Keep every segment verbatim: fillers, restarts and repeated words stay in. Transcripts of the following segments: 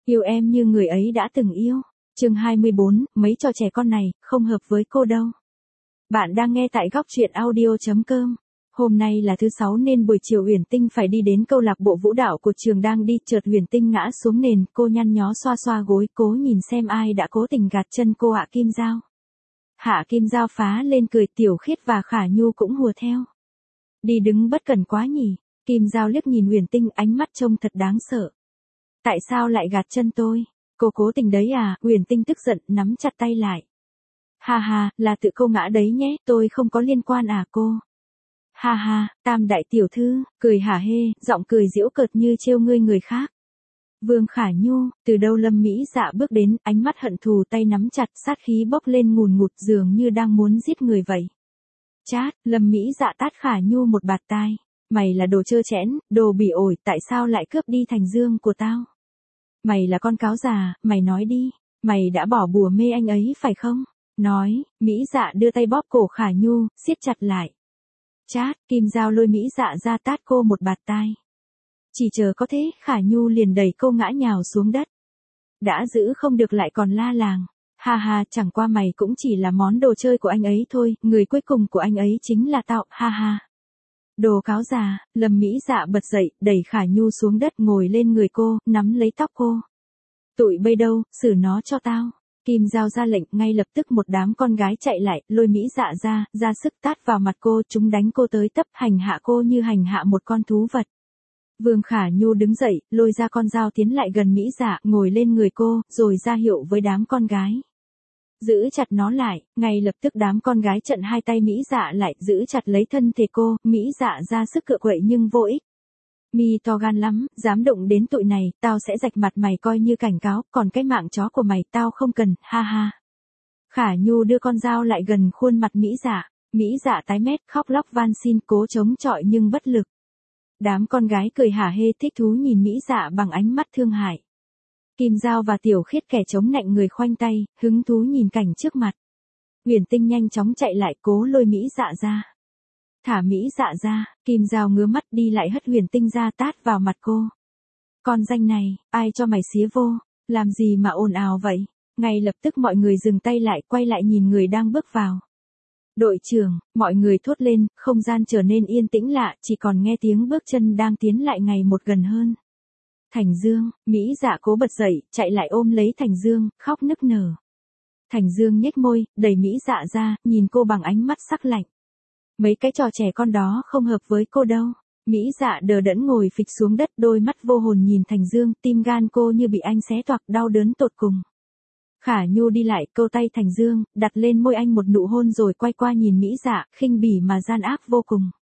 Yêu em như người ấy đã từng yêu. Chương hai mươi bốn, mấy trò trẻ con này, không hợp với cô đâu. Bạn đang nghe tại góc truyện audio chấm com. Hôm nay là thứ sáu nên buổi chiều Uyển Tinh phải đi đến câu lạc bộ vũ đạo của trường đang đi, chợt Uyển Tinh ngã xuống nền, cô nhăn nhó xoa xoa gối, cố nhìn xem ai đã cố tình gạt chân cô. Hạ Kim Giao. Hạ Kim Giao phá lên cười, Tiểu Khiết và Khả Nhu cũng hùa theo. Đi đứng bất cẩn quá nhỉ. Kim Giao liếc nhìn Uyển Tinh, ánh mắt trông thật đáng sợ. Tại sao lại gạt chân tôi? Cô cố tình đấy à? Uyển Tinh tức giận, nắm chặt tay lại. Ha ha, là tự cô ngã đấy nhé, tôi không có liên quan à cô. Ha ha, Tam đại tiểu thư, cười hả hê, giọng cười giễu cợt như trêu ngươi người khác. Vương Khả Nhu, từ đâu Lâm Mỹ Dạ bước đến, ánh mắt hận thù, tay nắm chặt, sát khí bốc lên ngùn ngụt, dường như đang muốn giết người vậy. Chát, Lâm Mỹ Dạ tát Khả Nhu một bạt tai. Mày là đồ trơ trẽn, đồ bỉ ổi, tại sao lại cướp đi Thành Dương của tao? Mày là con cáo già, mày nói đi, mày đã bỏ bùa mê anh ấy phải không? Nói, Mỹ Dạ đưa tay bóp cổ Khả Nhu, siết chặt lại. Chát, Kim Giao lôi Mỹ Dạ ra tát cô một bạt tai. Chỉ chờ có thế, Khả Nhu liền đẩy cô ngã nhào xuống đất. Đã giữ không được lại còn la làng. Ha ha, chẳng qua mày cũng chỉ là món đồ chơi của anh ấy thôi, người cuối cùng của anh ấy chính là tao, ha ha. Đồ cáo già, Lâm Mỹ Dạ bật dậy, đẩy Khả Nhu xuống đất, ngồi lên người cô, nắm lấy tóc cô. Tụi bây đâu, xử nó cho tao. Kim Giao ra lệnh, ngay lập tức một đám con gái chạy lại, lôi Mỹ Dạ ra, ra sức tát vào mặt cô, chúng đánh cô tới tấp, hành hạ cô như hành hạ một con thú vật. Vương Khả Nhu đứng dậy, lôi ra con dao tiến lại gần Mỹ Dạ, ngồi lên người cô, rồi ra hiệu với đám con gái. Giữ chặt nó lại, ngay lập tức đám con gái trận hai tay Mỹ Dạ lại, giữ chặt lấy thân thể cô, Mỹ Dạ ra sức cựa quậy nhưng vô ích. Mi to gan lắm, dám động đến tụi này, tao sẽ rạch mặt mày coi như cảnh cáo, còn cái mạng chó của mày tao không cần, ha ha. Khả Nhu đưa con dao lại gần khuôn mặt Mỹ Dạ, Mỹ Dạ tái mét, khóc lóc van xin, cố chống chọi nhưng bất lực. Đám con gái cười hả hê thích thú nhìn Mỹ Dạ bằng ánh mắt thương hại. Kim Giao và Tiểu Khiết kẻ chống nạnh người khoanh tay, hứng thú nhìn cảnh trước mặt. Uyển Tinh nhanh chóng chạy lại, cố lôi Mỹ Dạ ra. Thả Mỹ Dạ ra, Kim Giao ngứa mắt đi lại hất Uyển Tinh ra tát vào mặt cô. Con danh này, ai cho mày xía vô, làm gì mà ồn ào vậy? Ngay lập tức mọi người dừng tay lại, quay lại nhìn người đang bước vào. Đội trưởng, mọi người thốt lên, không gian trở nên yên tĩnh lạ, chỉ còn nghe tiếng bước chân đang tiến lại ngày một gần hơn. Thành Dương, Mỹ Dạ cố bật dậy, chạy lại ôm lấy Thành Dương, khóc nức nở. Thành Dương nhếch môi, đẩy Mỹ Dạ ra, nhìn cô bằng ánh mắt sắc lạnh. Mấy cái trò trẻ con đó không hợp với cô đâu. Mỹ Dạ đờ đẫn ngồi phịch xuống đất, đôi mắt vô hồn nhìn Thành Dương, tim gan cô như bị anh xé toạc, đau đớn tột cùng. Khả Nhu đi lại, câu tay Thành Dương, đặt lên môi anh một nụ hôn rồi quay qua nhìn Mỹ Dạ, khinh bỉ mà gian ác vô cùng.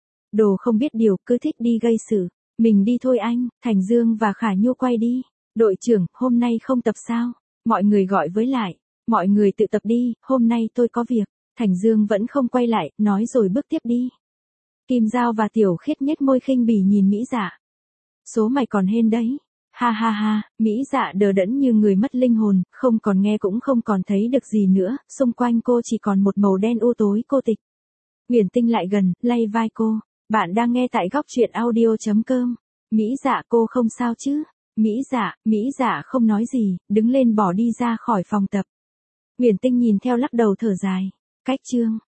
Đồ không biết điều, cứ thích đi gây sự. Mình đi thôi anh. Thành Dương và Khả Nhu quay đi. Đội trưởng, hôm nay không tập sao? Mọi người gọi với lại. Mọi người tự tập đi, hôm nay tôi có việc. Thành Dương vẫn không quay lại, nói rồi bước tiếp đi. Kim Giao và Tiểu Khiết nhếch môi khinh bỉ nhìn Mỹ Dạ. Số mày còn hên đấy. Ha ha ha, Mỹ Dạ đờ đẫn như người mất linh hồn, không còn nghe cũng không còn thấy được gì nữa, xung quanh cô chỉ còn một màu đen u tối cô tịch. Uyển Tinh lại gần, lay vai cô. Bạn đang nghe tại góc truyện audio chấm com. Mỹ Dạ, cô không sao chứ? Mỹ Dạ, Mỹ Dạ không nói gì, đứng lên bỏ đi ra khỏi phòng tập. Uyển Tinh nhìn theo lắc đầu thở dài. Cách chương.